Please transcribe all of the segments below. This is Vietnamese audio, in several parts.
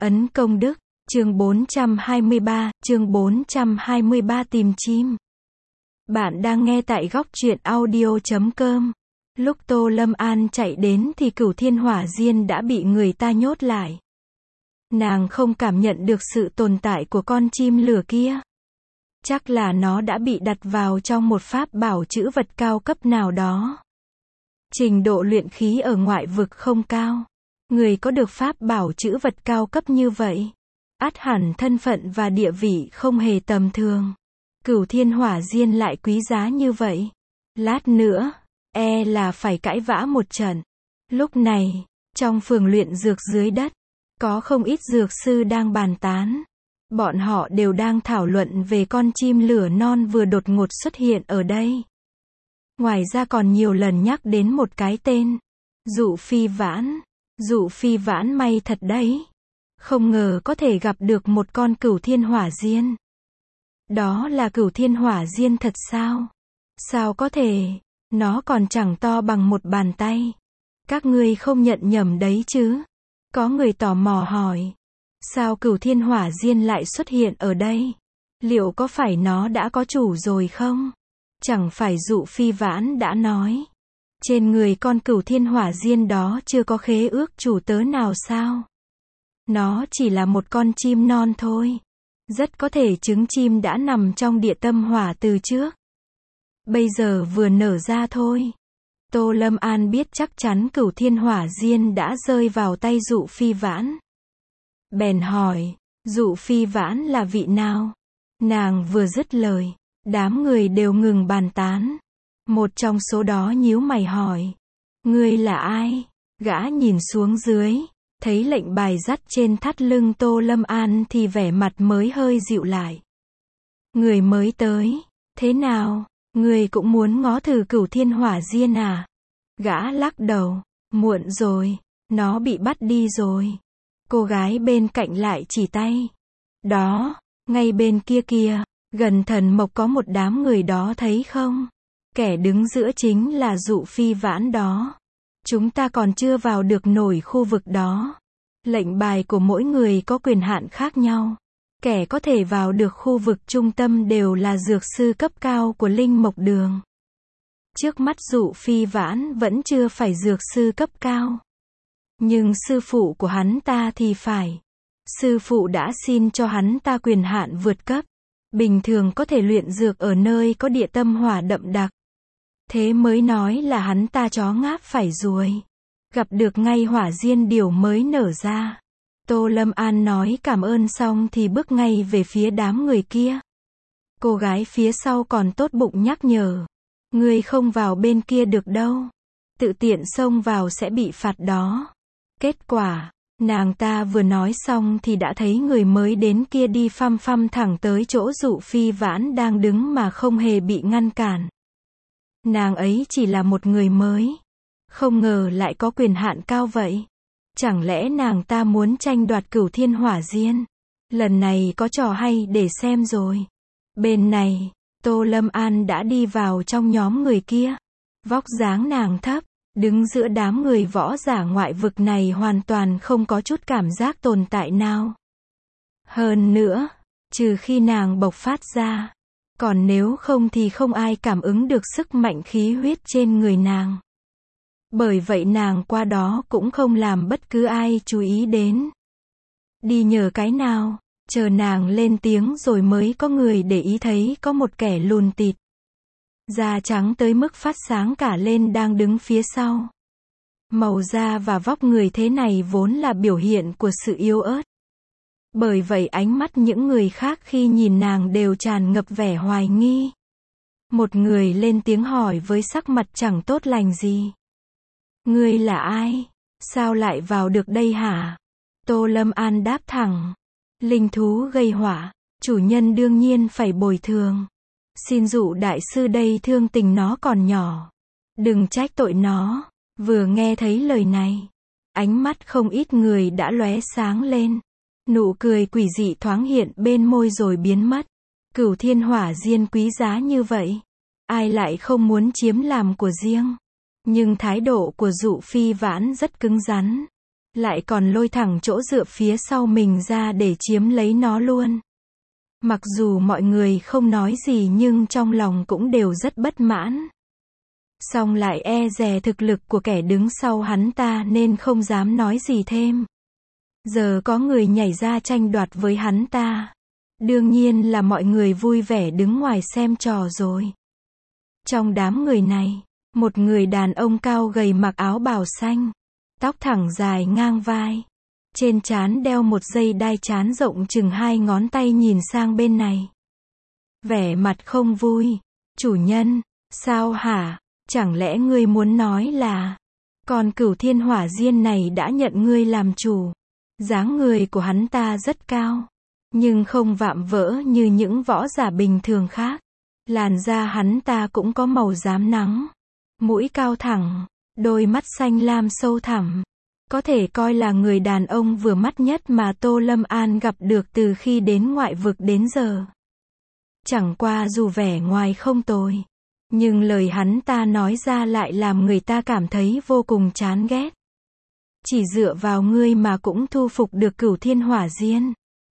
Ấn công đức, chương 423 tìm chim. Bạn đang nghe tại góc truyện audio.com. Lúc Tô Lâm An chạy đến thì Cửu Thiên Hỏa Diên đã bị người ta nhốt lại. Nàng không cảm nhận được sự tồn tại của con chim lửa kia. Chắc là nó đã bị đặt vào trong một pháp bảo trữ vật cao cấp nào đó. Trình độ luyện khí ở ngoại vực không cao. Người có được pháp bảo trữ vật cao cấp như vậy, ắt hẳn thân phận và địa vị không hề tầm thường. Cửu Thiên Hỏa Diên lại quý giá như vậy. Lát nữa, là phải cãi vã một trận. Lúc này, trong phường luyện dược dưới đất, có không ít dược sư đang bàn tán. Bọn họ đều đang thảo luận về con chim lửa non vừa đột ngột xuất hiện ở đây. Ngoài ra còn nhiều lần nhắc đến một cái tên, Dụ Phi Vãn. Dụ Phi Vãn may thật đấy. Không ngờ có thể gặp được một con Cửu Thiên Hỏa Diên. Đó là Cửu Thiên Hỏa Diên thật sao? Sao có thể? Nó còn chẳng to bằng một bàn tay. Các ngươi không nhận nhầm đấy chứ? Có người tò mò hỏi. Sao Cửu Thiên Hỏa Diên lại xuất hiện ở đây? Liệu có phải nó đã có chủ rồi không? Chẳng phải Dụ Phi Vãn đã nói, trên người con Cửu Thiên Hỏa Diên đó chưa có khế ước chủ tớ nào sao? Nó chỉ là một con chim non thôi. Rất có thể trứng chim đã nằm trong địa tâm hỏa từ trước. Bây giờ vừa nở ra thôi. Tô Lâm An biết chắc chắn Cửu Thiên Hỏa Diên đã rơi vào tay Dụ Phi Vãn. Bèn hỏi, Dụ Phi Vãn là vị nào? Nàng vừa dứt lời, đám người đều ngừng bàn tán. Một trong số đó nhíu mày hỏi, ngươi là ai? Gã nhìn xuống dưới, thấy lệnh bài dắt trên thắt lưng Tô Lâm An thì vẻ mặt mới hơi dịu lại. Người mới tới, thế nào? Người cũng muốn ngó thử Cửu Thiên Hỏa Diên à? Gã lắc đầu, muộn rồi, nó bị bắt đi rồi. Cô gái bên cạnh lại chỉ tay. Đó, ngay bên kia kìa, gần thần mộc có một đám người đó thấy không? Kẻ đứng giữa chính là Dụ Phi Vãn đó. Chúng ta còn chưa vào được nổi khu vực đó. Lệnh bài của mỗi người có quyền hạn khác nhau. Kẻ có thể vào được khu vực trung tâm đều là dược sư cấp cao của Linh Mộc Đường. Trước mắt Dụ Phi Vãn vẫn chưa phải dược sư cấp cao. Nhưng sư phụ của hắn ta thì phải. Sư phụ đã xin cho hắn ta quyền hạn vượt cấp. Bình thường có thể luyện dược ở nơi có địa tâm hỏa đậm đặc. Thế mới nói là hắn ta chó ngáp phải ruồi. Gặp được ngay hỏa diên điều mới nở ra. Tô Lâm An nói cảm ơn xong thì bước ngay về phía đám người kia. Cô gái phía sau còn tốt bụng nhắc nhở. Ngươi không vào bên kia được đâu. Tự tiện xông vào sẽ bị phạt đó. Kết quả, nàng ta vừa nói xong thì đã thấy người mới đến kia đi phăm phăm thẳng tới chỗ Dụ Phi Vãn đang đứng mà không hề bị ngăn cản. Nàng ấy chỉ là một người mới. Không ngờ lại có quyền hạn cao vậy. Chẳng lẽ nàng ta muốn tranh đoạt Cửu Thiên Hỏa Diên? Lần này có trò hay để xem rồi. Bên này, Tô Lâm An đã đi vào trong nhóm người kia. Vóc dáng nàng thấp, đứng giữa đám người võ giả ngoại vực này hoàn toàn không có chút cảm giác tồn tại nào. Hơn nữa, trừ khi nàng bộc phát ra. Còn nếu không thì không ai cảm ứng được sức mạnh khí huyết trên người nàng. Bởi vậy nàng qua đó cũng không làm bất cứ ai chú ý đến. Đi nhờ cái nào, chờ nàng lên tiếng rồi mới có người để ý thấy có một kẻ lùn tịt. Da trắng tới mức phát sáng cả lên đang đứng phía sau. Màu da và vóc người thế này vốn là biểu hiện của sự yếu ớt. Bởi vậy ánh mắt những người khác khi nhìn nàng đều tràn ngập vẻ hoài nghi. Một người lên tiếng hỏi với sắc mặt chẳng tốt lành gì. Ngươi là ai? Sao lại vào được đây hả? Tô Lâm An đáp thẳng. Linh thú gây họa, chủ nhân đương nhiên phải bồi thường. Xin Dụ đại sư đây thương tình nó còn nhỏ. Đừng trách tội nó. Vừa nghe thấy lời này, ánh mắt không ít người đã lóe sáng lên. Nụ cười quỷ dị thoáng hiện bên môi rồi biến mất. Cửu Thiên Hỏa Diên quý giá như vậy. Ai lại không muốn chiếm làm của riêng. Nhưng thái độ của Dụ Phi Vãn rất cứng rắn. lại còn lôi thẳng chỗ dựa phía sau mình ra để chiếm lấy nó luôn. Mặc dù mọi người không nói gì nhưng trong lòng cũng đều rất bất mãn. Song lại e dè thực lực của kẻ đứng sau hắn ta nên không dám nói gì thêm. Giờ có người nhảy ra tranh đoạt với hắn ta. Đương nhiên là mọi người vui vẻ đứng ngoài xem trò rồi. Trong đám người này, một người đàn ông cao gầy mặc áo bào xanh, tóc thẳng dài ngang vai. Trên trán đeo một dây đai trán rộng chừng 2 ngón tay nhìn sang bên này. Vẻ mặt không vui. Chủ nhân, sao hả? Chẳng lẽ ngươi muốn nói là con Cửu Thiên Hỏa Diên này đã nhận ngươi làm chủ? Dáng người của hắn ta rất cao, nhưng không vạm vỡ như những võ giả bình thường khác. Làn da hắn ta cũng có màu rám nắng, mũi cao thẳng, đôi mắt xanh lam sâu thẳm. Có thể coi là người đàn ông vừa mắt nhất mà Tô Lâm An gặp được từ khi đến ngoại vực đến giờ. Chẳng qua dù vẻ ngoài không tồi, nhưng lời hắn ta nói ra lại làm người ta cảm thấy vô cùng chán ghét. Chỉ dựa vào ngươi mà cũng thu phục được Cửu Thiên Hỏa Diên.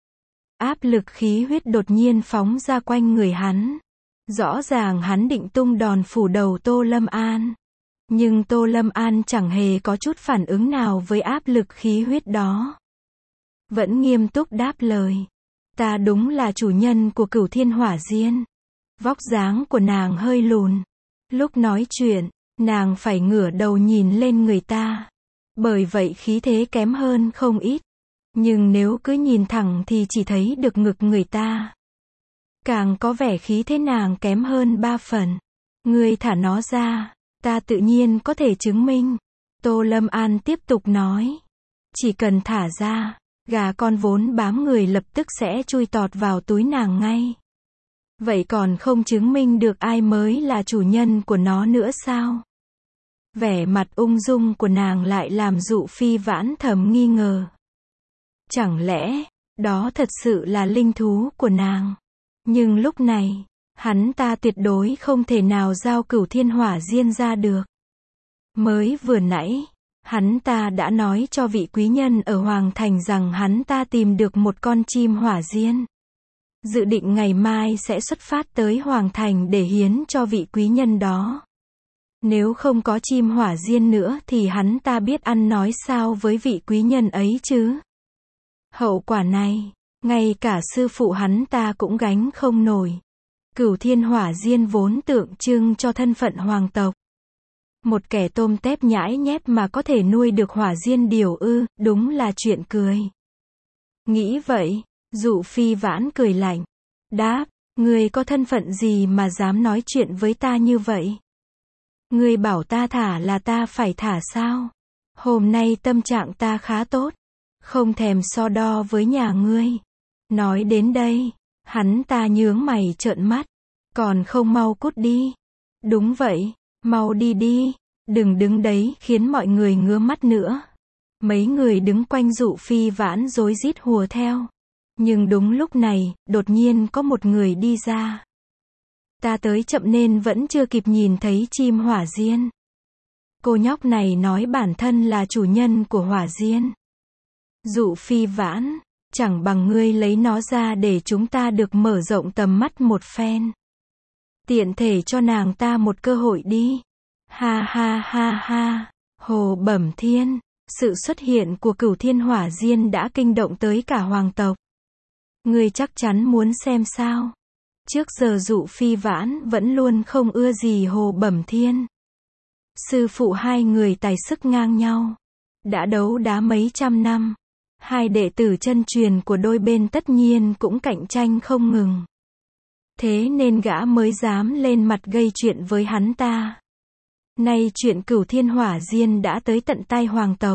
Áp lực khí huyết đột nhiên phóng ra quanh người hắn. Rõ ràng hắn định tung đòn phủ đầu Tô Lâm An. Nhưng Tô Lâm An chẳng hề có chút phản ứng nào với áp lực khí huyết đó. Vẫn nghiêm túc đáp lời. Ta đúng là chủ nhân của Cửu Thiên Hỏa Diên. Vóc dáng của nàng hơi lùn. Lúc nói chuyện, nàng phải ngửa đầu nhìn lên người ta. Bởi vậy khí thế kém hơn không ít. Nhưng nếu cứ nhìn thẳng thì chỉ thấy được ngực người ta. Càng có vẻ khí thế nàng kém hơn 3 phần. Ngươi thả nó ra, ta tự nhiên có thể chứng minh. Tô Lâm An tiếp tục nói. Chỉ cần thả ra, gà con vốn bám người lập tức sẽ chui tọt vào túi nàng ngay. Vậy còn không chứng minh được ai mới là chủ nhân của nó nữa sao? Vẻ mặt ung dung của nàng lại làm Dụ Phi Vãn thầm nghi ngờ. Chẳng lẽ, đó thật sự là linh thú của nàng? Nhưng lúc này, hắn ta tuyệt đối không thể nào giao Cửu Thiên Hỏa Diên ra được. Mới vừa nãy, hắn ta đã nói cho vị quý nhân ở Hoàng Thành rằng hắn ta tìm được một con chim hỏa diên. Dự định ngày mai sẽ xuất phát tới Hoàng Thành để hiến cho vị quý nhân đó. Nếu không có chim hỏa diên nữa thì hắn ta biết ăn nói sao với vị quý nhân ấy chứ? Hậu quả này, ngay cả sư phụ hắn ta cũng gánh không nổi. Cửu Thiên Hỏa Diên vốn tượng trưng cho thân phận hoàng tộc. Một kẻ tôm tép nhãi nhép mà có thể nuôi được hỏa diên điều ư, đúng là chuyện cười. Nghĩ vậy, Dụ Phi Vãn cười lạnh. Đáp, ngươi có thân phận gì mà dám nói chuyện với ta như vậy? Ngươi bảo ta thả là ta phải thả sao? Hôm nay tâm trạng ta khá tốt, không thèm so đo với nhà ngươi. Nói đến đây, hắn ta nhướng mày trợn mắt. Còn không mau cút đi. Đúng vậy, mau đi đi. Đừng đứng đấy khiến mọi người ngứa mắt nữa. Mấy người đứng quanh Dụ Phi Vãn rối rít hùa theo. Nhưng đúng lúc này, đột nhiên có một người đi ra. Ta tới chậm nên vẫn chưa kịp nhìn thấy chim hỏa diên. Cô nhóc này nói bản thân là chủ nhân của hỏa diên. Dụ Phi Vãn, chẳng bằng ngươi lấy nó ra để chúng ta được mở rộng tầm mắt một phen. Tiện thể cho nàng ta một cơ hội đi. Ha ha ha ha. Hồ Bẩm Thiên, sự xuất hiện của Cửu Thiên Hỏa Diên đã kinh động tới cả hoàng tộc. Ngươi chắc chắn muốn xem sao? Trước giờ Dụ Phi Vãn vẫn luôn không ưa gì Hồ Bẩm Thiên. Sư phụ hai người tài sức ngang nhau, đã đấu đá mấy trăm năm. Hai đệ tử chân truyền của đôi bên tất nhiên cũng cạnh tranh không ngừng. Thế nên gã mới dám lên mặt gây chuyện với hắn ta. Nay chuyện Cửu Thiên Hỏa Diên đã tới tận tai hoàng tộc.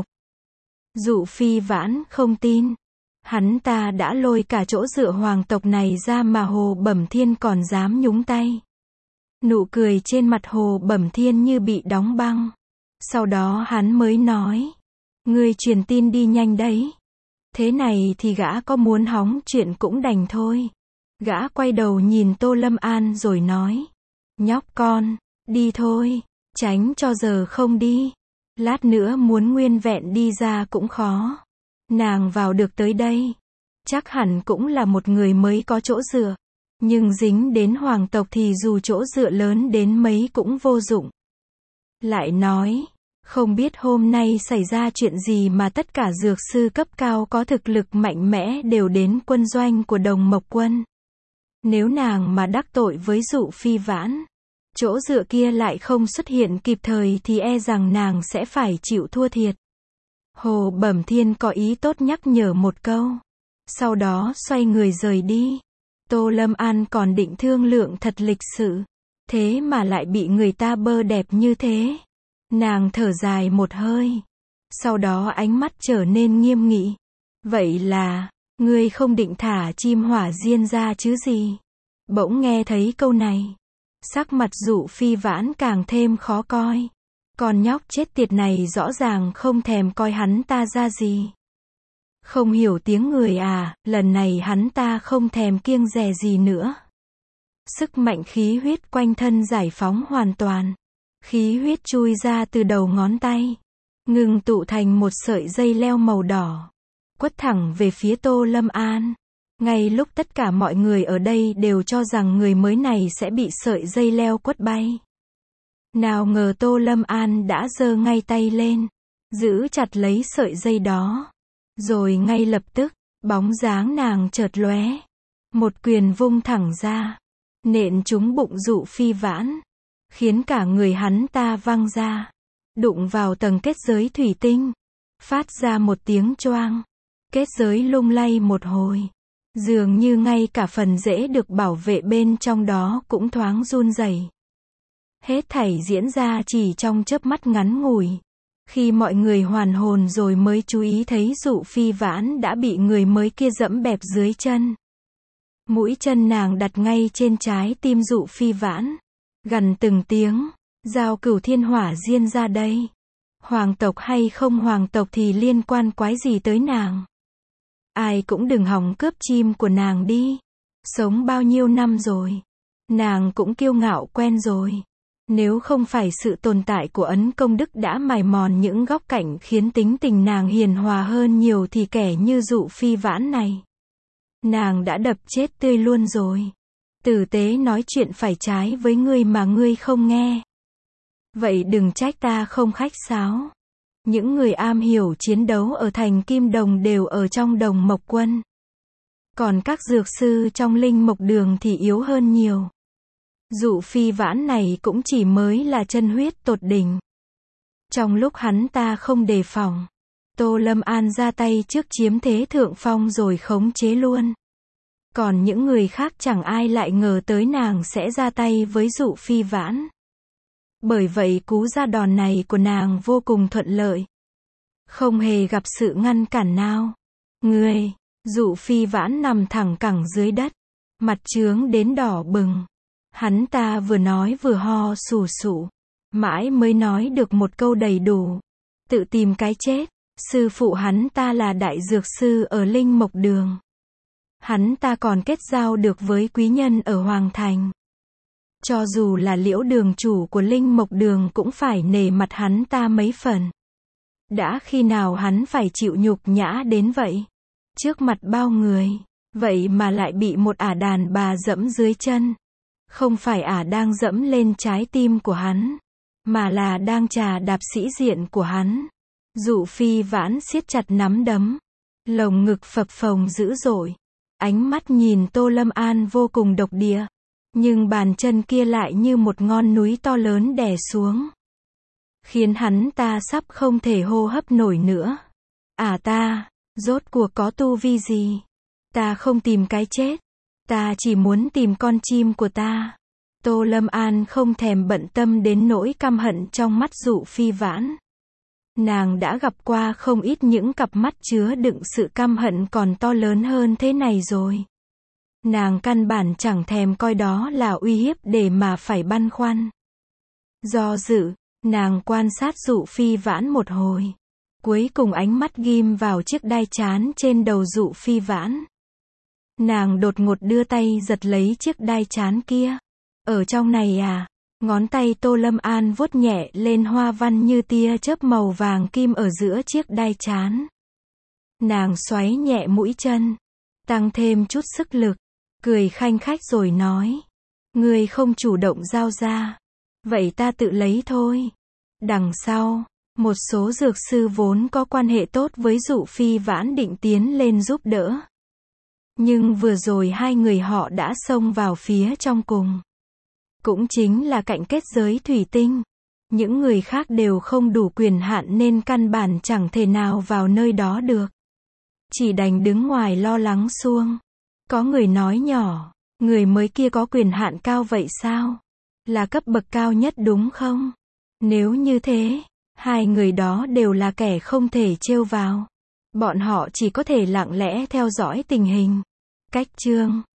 Dụ Phi Vãn không tin. Hắn ta đã lôi cả chỗ dựa hoàng tộc này ra mà Hồ Bẩm Thiên còn dám nhúng tay. Nụ cười trên mặt Hồ Bẩm Thiên như bị đóng băng. Sau đó hắn mới nói. Ngươi truyền tin đi nhanh đấy. Thế này thì gã có muốn hóng chuyện cũng đành thôi. Gã quay đầu nhìn Tô Lâm An rồi nói. Nhóc con, đi thôi, tránh cho giờ không đi. Lát nữa muốn nguyên vẹn đi ra cũng khó. Nàng vào được tới đây, chắc hẳn cũng là một người mới có chỗ dựa. Nhưng dính đến hoàng tộc thì dù chỗ dựa lớn đến mấy cũng vô dụng. Lại nói, không biết hôm nay xảy ra chuyện gì mà tất cả dược sư cấp cao có thực lực mạnh mẽ đều đến quân doanh của Đồng Mộc Quân. Nếu nàng mà đắc tội với Dụ Phi Vãn, chỗ dựa kia lại không xuất hiện kịp thời thì e rằng nàng sẽ phải chịu thua thiệt. Hồ Bẩm Thiên có ý tốt nhắc nhở một câu. Sau đó xoay người rời đi. Tô Lâm An còn định thương lượng thật lịch sự. Thế mà lại bị người ta bơ đẹp như thế. Nàng thở dài một hơi. Sau đó ánh mắt trở nên nghiêm nghị. Vậy là, ngươi không định thả chim hỏa diên ra chứ gì? Bỗng nghe thấy câu này. Sắc mặt Dụ Phi Vãn càng thêm khó coi. Con nhóc chết tiệt này rõ ràng không thèm coi hắn ta ra gì. Không hiểu tiếng người à, lần này hắn ta không thèm kiêng dè gì nữa. Sức mạnh khí huyết quanh thân giải phóng hoàn toàn. Khí huyết chui ra từ đầu ngón tay. Ngừng tụ thành một sợi dây leo màu đỏ. Quất thẳng về phía Tô Lâm An. Ngay lúc tất cả mọi người ở đây đều cho rằng người mới này sẽ bị sợi dây leo quất bay. Nào ngờ Tô Lâm An đã giơ ngay tay lên. Giữ chặt lấy sợi dây đó. Rồi ngay lập tức, bóng dáng nàng chợt lóe. Một quyền vung thẳng ra. Nện trúng bụng Dụ Phi Vãn. Khiến cả người hắn ta văng ra. Đụng vào tầng kết giới thủy tinh. Phát ra một tiếng choang. Kết giới lung lay một hồi. Dường như ngay cả phần rễ được bảo vệ bên trong đó cũng thoáng run rẩy. Hết thảy diễn ra chỉ trong chớp mắt ngắn ngủi. Khi mọi người hoàn hồn rồi mới chú ý thấy Dụ Phi Vãn đã bị người mới kia dẫm bẹp dưới chân. Mũi chân nàng đặt ngay trên trái tim Dụ Phi Vãn. Gằn từng tiếng, giao Cửu Thiên Hỏa Diên ra đây. Hoàng tộc hay không hoàng tộc thì liên quan quái gì tới nàng. Ai cũng đừng hòng cướp chim của nàng đi. Sống bao nhiêu năm rồi. Nàng cũng kiêu ngạo quen rồi. Nếu không phải sự tồn tại của Ấn Công Đức đã mài mòn những góc cạnh khiến tính tình nàng hiền hòa hơn nhiều thì kẻ như Dụ Phi Vãn này, nàng đã đập chết tươi luôn rồi. Tử tế nói chuyện phải trái với ngươi mà ngươi không nghe. Vậy đừng trách ta không khách sáo. Những người am hiểu chiến đấu ở thành Kim Đồng đều ở trong Đồng Mộc Quân. Còn các dược sư trong Linh Mộc Đường thì yếu hơn nhiều. Dụ Phi Vãn này cũng chỉ mới là chân huyết tột đỉnh. Trong lúc hắn ta không đề phòng, Tô Lâm An ra tay trước chiếm thế thượng phong rồi khống chế luôn. Còn những người khác chẳng ai lại ngờ tới nàng sẽ ra tay với Dụ Phi Vãn. Bởi vậy cú ra đòn này của nàng vô cùng thuận lợi. Không hề gặp sự ngăn cản nào. Người, Dụ Phi Vãn nằm thẳng cẳng dưới đất. Mặt trướng đến đỏ bừng. Hắn ta vừa nói vừa ho sù sụ. Mãi mới nói được một câu đầy đủ. Tự tìm cái chết. Sư phụ hắn ta là đại dược sư ở Linh Mộc Đường. Hắn ta còn kết giao được với quý nhân ở Hoàng Thành. Cho dù là Liễu đường chủ của Linh Mộc Đường cũng phải nể mặt hắn ta mấy phần. Đã khi nào hắn phải chịu nhục nhã đến vậy? Trước mặt bao người, vậy mà lại bị một ả đàn bà dẫm dưới chân. Không phải ả đang dẫm lên trái tim của hắn, mà là đang chà đạp sĩ diện của hắn. Dụ Phi Vãn siết chặt nắm đấm, lồng ngực phập phồng dữ dội. Ánh mắt nhìn Tô Lâm An vô cùng độc địa. Nhưng bàn chân kia lại như một ngọn núi to lớn đè xuống. Khiến hắn ta sắp không thể hô hấp nổi nữa. Ta, rốt cuộc có tu vi gì? Ta không tìm cái chết. Ta chỉ muốn tìm con chim của ta. Tô Lâm An không thèm bận tâm đến nỗi căm hận trong mắt Dụ Phi Vãn. Nàng đã gặp qua không ít những cặp mắt chứa đựng sự căm hận còn to lớn hơn thế này rồi. Nàng căn bản chẳng thèm coi đó là uy hiếp để mà phải băn khoăn. Do dự, nàng quan sát Dụ Phi Vãn một hồi. Cuối cùng ánh mắt ghim vào chiếc đai trán trên đầu Dụ Phi Vãn. Nàng đột ngột đưa tay giật lấy chiếc đai trán kia. Ở trong này à? Ngón tay Tô Lâm An vuốt nhẹ lên hoa văn như tia chớp màu vàng kim ở giữa chiếc đai trán. Nàng xoáy nhẹ mũi chân, tăng thêm chút sức lực, cười khanh khách rồi nói. Ngươi không chủ động giao ra. Vậy ta tự lấy thôi. Đằng sau, một số dược sư vốn có quan hệ tốt với Dụ Phi Vãn định tiến lên giúp đỡ. Nhưng vừa rồi hai người họ đã xông vào phía trong cùng. Cũng chính là cạnh kết giới thủy tinh. Những người khác đều không đủ quyền hạn nên căn bản chẳng thể nào vào nơi đó được. Chỉ đành đứng ngoài lo lắng xuông. Có người nói nhỏ, người mới kia có quyền hạn cao vậy sao? Là cấp bậc cao nhất đúng không? Nếu như thế, hai người đó đều là kẻ không thể trêu vào. Bọn họ chỉ có thể lặng lẽ theo dõi tình hình. Cách chương